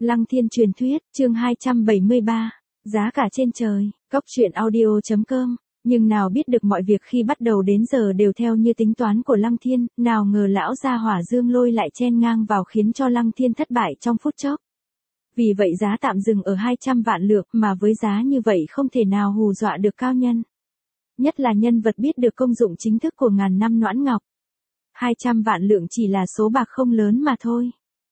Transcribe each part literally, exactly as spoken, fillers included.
Lăng Thiên truyền thuyết, chương hai trăm bảy mươi ba, giá cả trên trời, cốc truyện audio chấm com. Nhưng nào biết được mọi việc khi bắt đầu đến giờ đều theo như tính toán của Lăng Thiên, nào ngờ lão gia hỏa Dương Lôi lại chen ngang vào khiến cho Lăng Thiên thất bại trong phút chốc. Vì vậy giá tạm dừng ở hai trăm vạn lượng, mà với giá như vậy không thể nào hù dọa được cao nhân. Nhất là nhân vật biết được công dụng chính thức của ngàn năm noãn ngọc. hai trăm vạn lượng chỉ là số bạc không lớn mà thôi.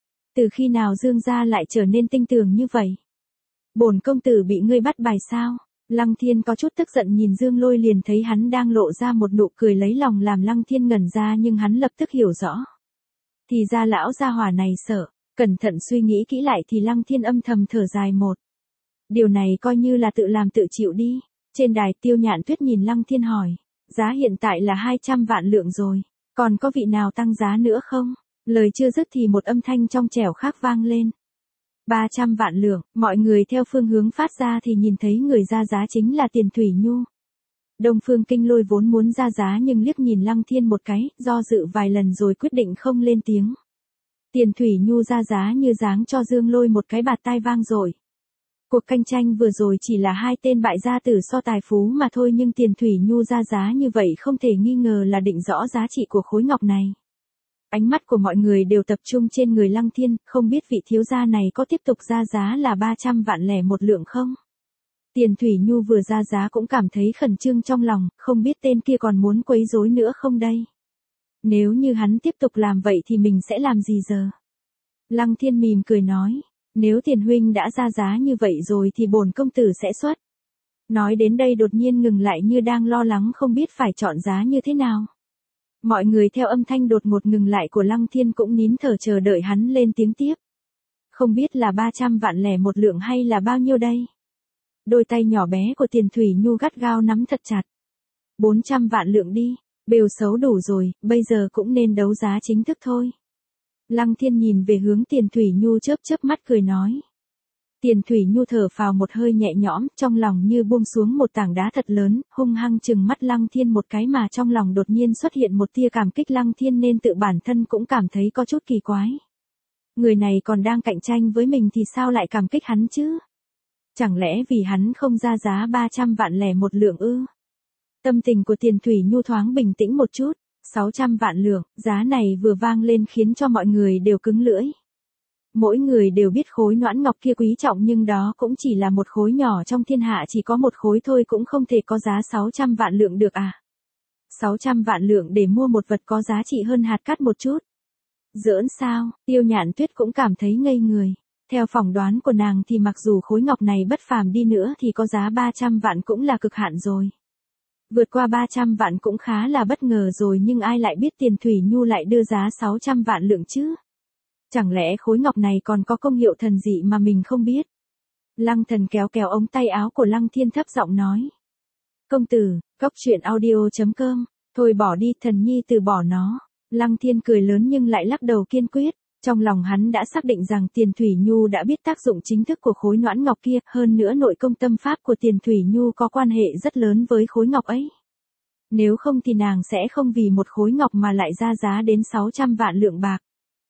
Từ khi nào Dương gia lại trở nên tinh tường như vậy? Bổn công tử bị ngươi bắt bài sao? Lăng Thiên có chút tức giận nhìn Dương Lôi, liền thấy hắn đang lộ ra một nụ cười lấy lòng làm Lăng Thiên ngẩn ra, nhưng hắn lập tức hiểu rõ. Thì ra lão gia hỏa này sợ. Cẩn thận suy nghĩ kỹ lại thì Lăng Thiên âm thầm thở dài một. Điều này coi như là tự làm tự chịu đi. Trên đài Tiêu Nhạn Tuyết nhìn Lăng Thiên hỏi. Giá hiện tại là hai trăm vạn lượng rồi. Còn có vị nào tăng giá nữa không? Lời chưa dứt thì một âm thanh trong trẻo khác vang lên. ba trăm vạn lượng, mọi người theo phương hướng phát ra thì nhìn thấy người ra giá chính là Tiền Thủy Nhu. Đông Phương Kinh Lôi vốn muốn ra giá nhưng liếc nhìn Lăng Thiên một cái, do dự vài lần rồi quyết định không lên tiếng. Tiền Thủy Nhu ra giá như giáng cho Dương Lôi một cái bạt tai vang dội. Cuộc cạnh tranh vừa rồi chỉ là hai tên bại gia tử so tài phú mà thôi, nhưng Tiền Thủy Nhu ra giá như vậy không thể nghi ngờ là định rõ giá trị của khối ngọc này. Ánh mắt của mọi người đều tập trung trên người Lăng Thiên, không biết vị thiếu gia này có tiếp tục ra giá là ba trăm vạn lẻ một lượng không? Tiền Thủy Nhu vừa ra giá cũng cảm thấy khẩn trương trong lòng, không biết tên kia còn muốn quấy rối nữa không đây? Nếu như hắn tiếp tục làm vậy thì mình sẽ làm gì giờ? Lăng Thiên mỉm cười nói, nếu Tiền huynh đã ra giá như vậy rồi thì bổn công tử sẽ xuất. Nói đến đây đột nhiên ngừng lại như đang lo lắng không biết phải chọn giá như thế nào. Mọi người theo âm thanh đột ngột ngừng lại của Lăng Thiên cũng nín thở chờ đợi hắn lên tiếng tiếp. Không biết là ba trăm vạn lẻ một lượng hay là bao nhiêu đây? Đôi tay nhỏ bé của Tiền Thủy Nhu gắt gao nắm thật chặt. bốn trăm vạn lượng đi. Bêu xấu đủ rồi, bây giờ cũng nên đấu giá chính thức thôi. Lăng Thiên nhìn về hướng Tiền Thủy Nhu chớp chớp mắt cười nói. Tiền Thủy Nhu thở phào một hơi nhẹ nhõm, trong lòng như buông xuống một tảng đá thật lớn, hung hăng chừng mắt Lăng Thiên một cái mà trong lòng đột nhiên xuất hiện một tia cảm kích Lăng Thiên nên tự bản thân cũng cảm thấy có chút kỳ quái. Người này còn đang cạnh tranh với mình thì sao lại cảm kích hắn chứ? Chẳng lẽ vì hắn không ra giá ba trăm vạn lẻ một lượng ư? Tâm tình của Tiền Thủy Nhu thoáng bình tĩnh một chút, sáu trăm vạn lượng, giá này vừa vang lên khiến cho mọi người đều cứng lưỡi. Mỗi người đều biết khối noãn ngọc kia quý trọng nhưng đó cũng chỉ là một khối nhỏ trong thiên hạ, chỉ có một khối thôi cũng không thể có giá sáu trăm vạn lượng được à. sáu trăm vạn lượng để mua một vật có giá trị hơn hạt cát một chút. Giỡn sao, Tiêu Nhạn Tuyết cũng cảm thấy ngây người. Theo phỏng đoán của nàng thì mặc dù khối ngọc này bất phàm đi nữa thì có giá ba trăm vạn cũng là cực hạn rồi. Vượt qua ba trăm vạn cũng khá là bất ngờ rồi, nhưng ai lại biết Tiền Thủy Nhu lại đưa giá sáu trăm vạn lượng chứ? Chẳng lẽ khối ngọc này còn có công hiệu thần dị mà mình không biết? Lăng Thần kéo kéo ống tay áo của Lăng Thiên thấp giọng nói. Công tử, cốc truyện audio chấm com, thôi bỏ đi, thần nhi từ bỏ nó. Lăng Thiên cười lớn nhưng lại lắc đầu kiên quyết. Trong lòng hắn đã xác định rằng Tiền Thủy Nhu đã biết tác dụng chính thức của khối noãn ngọc kia, hơn nữa nội công tâm pháp của Tiền Thủy Nhu có quan hệ rất lớn với khối ngọc ấy. Nếu không thì nàng sẽ không vì một khối ngọc mà lại ra giá đến sáu trăm vạn lượng bạc.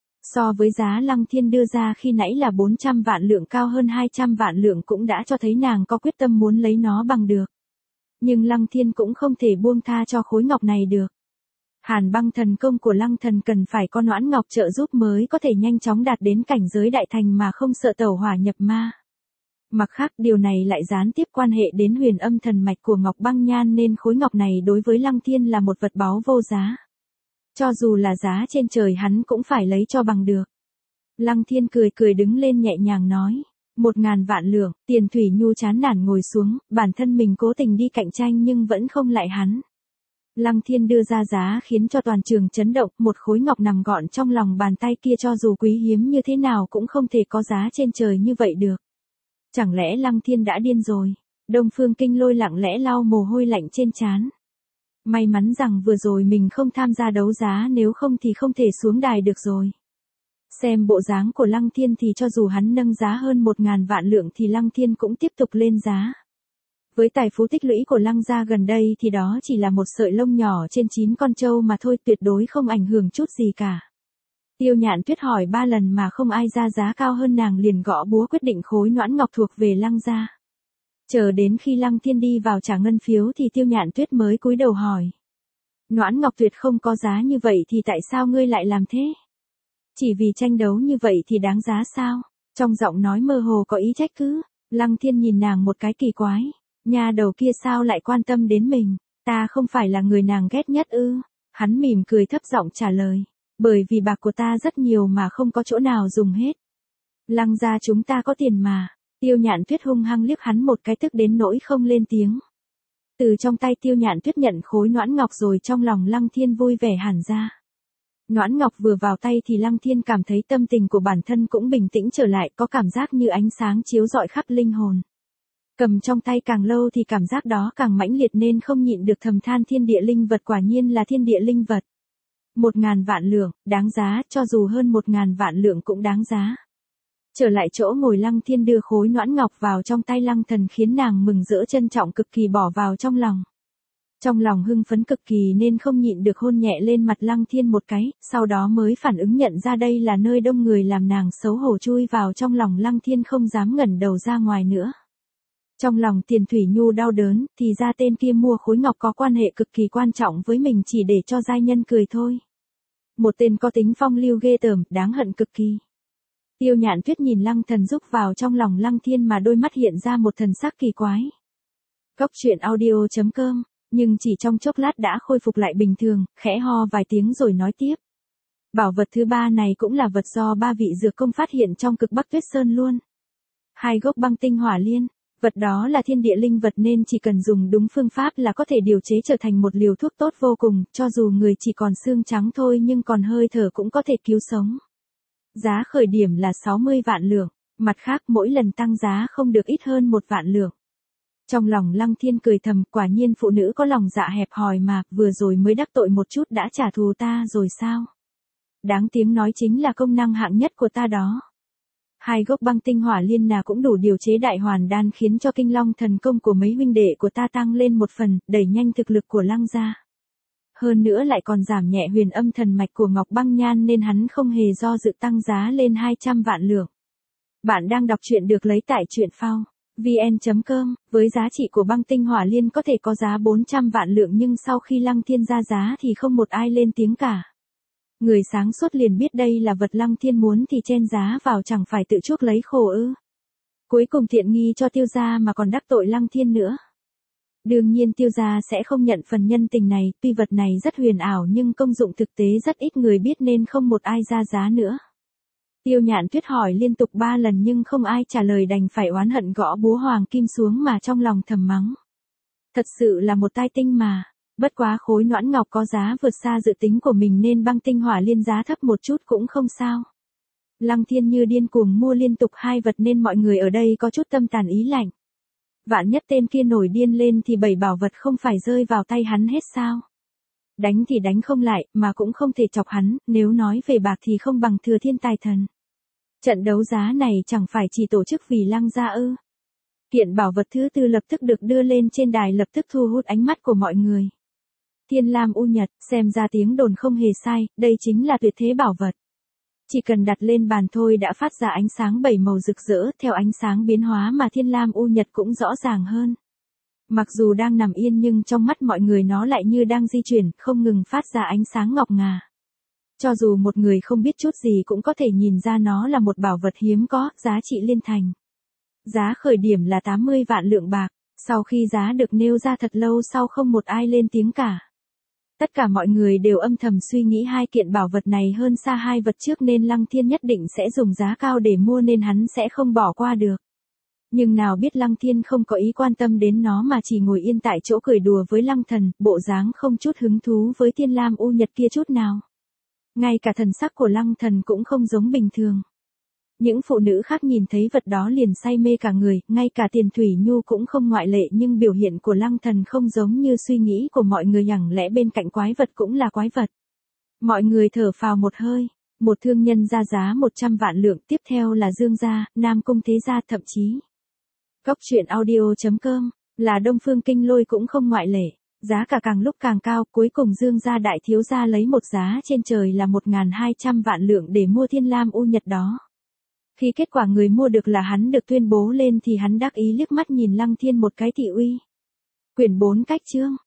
So với giá Lăng Thiên đưa ra khi nãy là bốn trăm vạn lượng cao hơn hai trăm vạn lượng cũng đã cho thấy nàng có quyết tâm muốn lấy nó bằng được. Nhưng Lăng Thiên cũng không thể buông tha cho khối ngọc này được. Hàn băng thần công của Lăng Thần cần phải có noãn ngọc trợ giúp mới có thể nhanh chóng đạt đến cảnh giới đại thành mà không sợ tẩu hỏa nhập ma. Mặt khác điều này lại gián tiếp quan hệ đến huyền âm thần mạch của Ngọc Băng Nhan nên khối ngọc này đối với Lăng Thiên là một vật báu vô giá. Cho dù là giá trên trời hắn cũng phải lấy cho bằng được. Lăng Thiên cười cười đứng lên nhẹ nhàng nói. Một ngàn vạn lượng, Tiền Thủy Nhu chán nản ngồi xuống, bản thân mình cố tình đi cạnh tranh nhưng vẫn không lại hắn. Lăng Thiên đưa ra giá khiến cho toàn trường chấn động, một khối ngọc nằm gọn trong lòng bàn tay kia cho dù quý hiếm như thế nào cũng không thể có giá trên trời như vậy được. Chẳng lẽ Lăng Thiên đã điên rồi? Đông Phương Kinh Lôi lặng lẽ lau mồ hôi lạnh trên trán. May mắn rằng vừa rồi mình không tham gia đấu giá, nếu không thì không thể xuống đài được rồi. Xem bộ dáng của Lăng Thiên thì cho dù hắn nâng giá hơn một ngàn vạn lượng thì Lăng Thiên cũng tiếp tục lên giá. Với tài phú tích lũy của Lăng gia gần đây thì đó chỉ là một sợi lông nhỏ trên chín con trâu mà thôi, tuyệt đối không ảnh hưởng chút gì cả. Tiêu Nhạn Tuyết hỏi ba lần mà không ai ra giá cao hơn nàng, liền gõ búa quyết định khối noãn ngọc thuộc về Lăng gia. Chờ đến khi Lăng Thiên đi vào trả ngân phiếu thì Tiêu Nhạn Tuyết mới cúi đầu hỏi. Noãn ngọc tuyệt không có giá như vậy thì tại sao ngươi lại làm thế? Chỉ vì tranh đấu như vậy thì đáng giá sao? Trong giọng nói mơ hồ có ý trách cứ. Lăng Thiên nhìn nàng một cái kỳ quái. Nhà đầu kia sao lại quan tâm đến mình? Ta không phải là người nàng ghét nhất ư? Hắn mỉm cười thấp giọng trả lời. Bởi vì bạc của ta rất nhiều mà không có chỗ nào dùng hết. Lăng gia chúng ta có tiền mà. Tiêu Nhạn Tuyết hung hăng liếc hắn một cái, tức đến nỗi không lên tiếng. Từ trong tay Tiêu Nhạn Tuyết nhận khối noãn ngọc rồi trong lòng Lăng Thiên vui vẻ hẳn ra. Noãn ngọc vừa vào tay thì Lăng Thiên cảm thấy tâm tình của bản thân cũng bình tĩnh trở lại, có cảm giác như ánh sáng chiếu rọi khắp linh hồn. Cầm trong tay càng lâu thì cảm giác đó càng mãnh liệt nên không nhịn được thầm than thiên địa linh vật quả nhiên là thiên địa linh vật. Một ngàn vạn lượng, đáng giá, cho dù hơn một ngàn vạn lượng cũng đáng giá. Trở lại chỗ ngồi Lăng Thiên đưa khối noãn ngọc vào trong tay Lăng Thần khiến nàng mừng rỡ trân trọng cực kỳ bỏ vào trong lòng. Trong lòng hưng phấn cực kỳ nên không nhịn được hôn nhẹ lên mặt Lăng Thiên một cái, sau đó mới phản ứng nhận ra đây là nơi đông người làm nàng xấu hổ chui vào trong lòng Lăng Thiên không dám ngẩng đầu ra ngoài nữa. Trong lòng Tiền Thủy Nhu đau đớn, thì ra tên kia mua khối ngọc có quan hệ cực kỳ quan trọng với mình chỉ để cho giai nhân cười thôi. Một tên có tính phong lưu ghê tởm, đáng hận cực kỳ. Tiêu Nhạn Tuyết nhìn Lăng Thần rúc vào trong lòng Lăng Thiên mà đôi mắt hiện ra một thần sắc kỳ quái. Cốc truyện audio chấm com, nhưng chỉ trong chốc lát đã khôi phục lại bình thường, khẽ ho vài tiếng rồi nói tiếp. Bảo vật thứ ba này cũng là vật do ba vị dược công phát hiện trong Cực Bắc Tuyết Sơn luôn. Hai gốc băng tinh hỏa liên, vật đó là thiên địa linh vật nên chỉ cần dùng đúng phương pháp là có thể điều chế trở thành một liều thuốc tốt vô cùng, cho dù người chỉ còn xương trắng thôi nhưng còn hơi thở cũng có thể cứu sống. Giá khởi điểm là sáu mươi vạn lượng, mặt khác mỗi lần tăng giá không được ít hơn một vạn lượng. Trong lòng Lăng Thiên cười thầm, quả nhiên phụ nữ có lòng dạ hẹp hòi mà, vừa rồi mới đắc tội một chút đã trả thù ta rồi sao? Đáng tiếng nói chính là công năng hạng nhất của ta đó. Hai gốc băng tinh hỏa liên nào cũng đủ điều chế đại hoàn đan khiến cho kinh long thần công của mấy huynh đệ của ta tăng lên một phần, đẩy nhanh thực lực của Lăng gia. Hơn nữa lại còn giảm nhẹ huyền âm thần mạch của Ngọc Băng Nhan nên hắn không hề do dự tăng giá lên hai trăm vạn lượng. Bạn đang đọc truyện được lấy tại truyện phao vn chấm com, với giá trị của băng tinh hỏa liên có thể có giá bốn trăm vạn lượng nhưng sau khi Lăng Thiên ra giá thì không một ai lên tiếng cả. Người sáng suốt liền biết đây là vật Lăng Thiên muốn thì chen giá vào chẳng phải tự chuốc lấy khổ ư. Cuối cùng tiện nghi cho Tiêu gia mà còn đắc tội Lăng Thiên nữa. Đương nhiên Tiêu gia sẽ không nhận phần nhân tình này, tuy vật này rất huyền ảo nhưng công dụng thực tế rất ít người biết nên không một ai ra giá nữa. Tiêu Nhạn Tuyết hỏi liên tục ba lần nhưng không ai trả lời đành phải oán hận gõ búa hoàng kim xuống mà trong lòng thầm mắng. Thật sự là một tai tinh mà, bất quá khối noãn ngọc có giá vượt xa dự tính của mình nên băng tinh hỏa liên giá thấp một chút cũng không sao. Lăng Thiên như điên cuồng mua liên tục hai vật nên mọi người ở đây có chút tâm tàn ý lạnh. Vạn nhất tên kia nổi điên lên thì bảy bảo vật không phải rơi vào tay hắn hết sao? Đánh thì đánh không lại, mà cũng không thể chọc hắn, nếu nói về bạc thì không bằng Thừa Thiên Tài Thần. Trận đấu giá này chẳng phải chỉ tổ chức vì Lăng gia ư? Kiện bảo vật thứ tư lập tức được đưa lên trên đài lập tức thu hút ánh mắt của mọi người. Thiên Lam U Nhật, xem ra tiếng đồn không hề sai, đây chính là tuyệt thế bảo vật. Chỉ cần đặt lên bàn thôi đã phát ra ánh sáng bảy màu rực rỡ, theo ánh sáng biến hóa mà Thiên Lam U Nhật cũng rõ ràng hơn. Mặc dù đang nằm yên nhưng trong mắt mọi người nó lại như đang di chuyển, không ngừng phát ra ánh sáng ngọc ngà. Cho dù một người không biết chút gì cũng có thể nhìn ra nó là một bảo vật hiếm có, giá trị liên thành. Giá khởi điểm là tám mươi vạn lượng bạc, sau khi giá được nêu ra thật lâu sau không một ai lên tiếng cả. Tất cả mọi người đều âm thầm suy nghĩ hai kiện bảo vật này hơn xa hai vật trước nên Lăng Thiên nhất định sẽ dùng giá cao để mua nên hắn sẽ không bỏ qua được. Nhưng nào biết Lăng Thiên không có ý quan tâm đến nó mà chỉ ngồi yên tại chỗ cười đùa với Lăng Thần, bộ dáng không chút hứng thú với Thiên Lam U Nhật kia chút nào. Ngay cả thần sắc của Lăng Thần cũng không giống bình thường. Những phụ nữ khác nhìn thấy vật đó liền say mê cả người, ngay cả Tiền Thủy Nhu cũng không ngoại lệ nhưng biểu hiện của Lăng Thần không giống như suy nghĩ của mọi người, chẳng lẽ bên cạnh quái vật cũng là quái vật. Mọi người thở phào một hơi, một thương nhân ra giá một trăm vạn lượng, tiếp theo là Dương gia, Nam Cung Thế gia, thậm chí Cốc truyện audio chấm com, là Đông Phương Kinh Lôi cũng không ngoại lệ. Giá cả càng lúc càng cao, cuối cùng Dương gia đại thiếu gia lấy một giá trên trời là một nghìn hai trăm vạn lượng để mua Thiên Lam U Nhật đó. Khi kết quả người mua được là hắn được tuyên bố lên thì hắn đắc ý liếc mắt nhìn Lăng Thiên một cái thị uy. Quyển bốn cách chương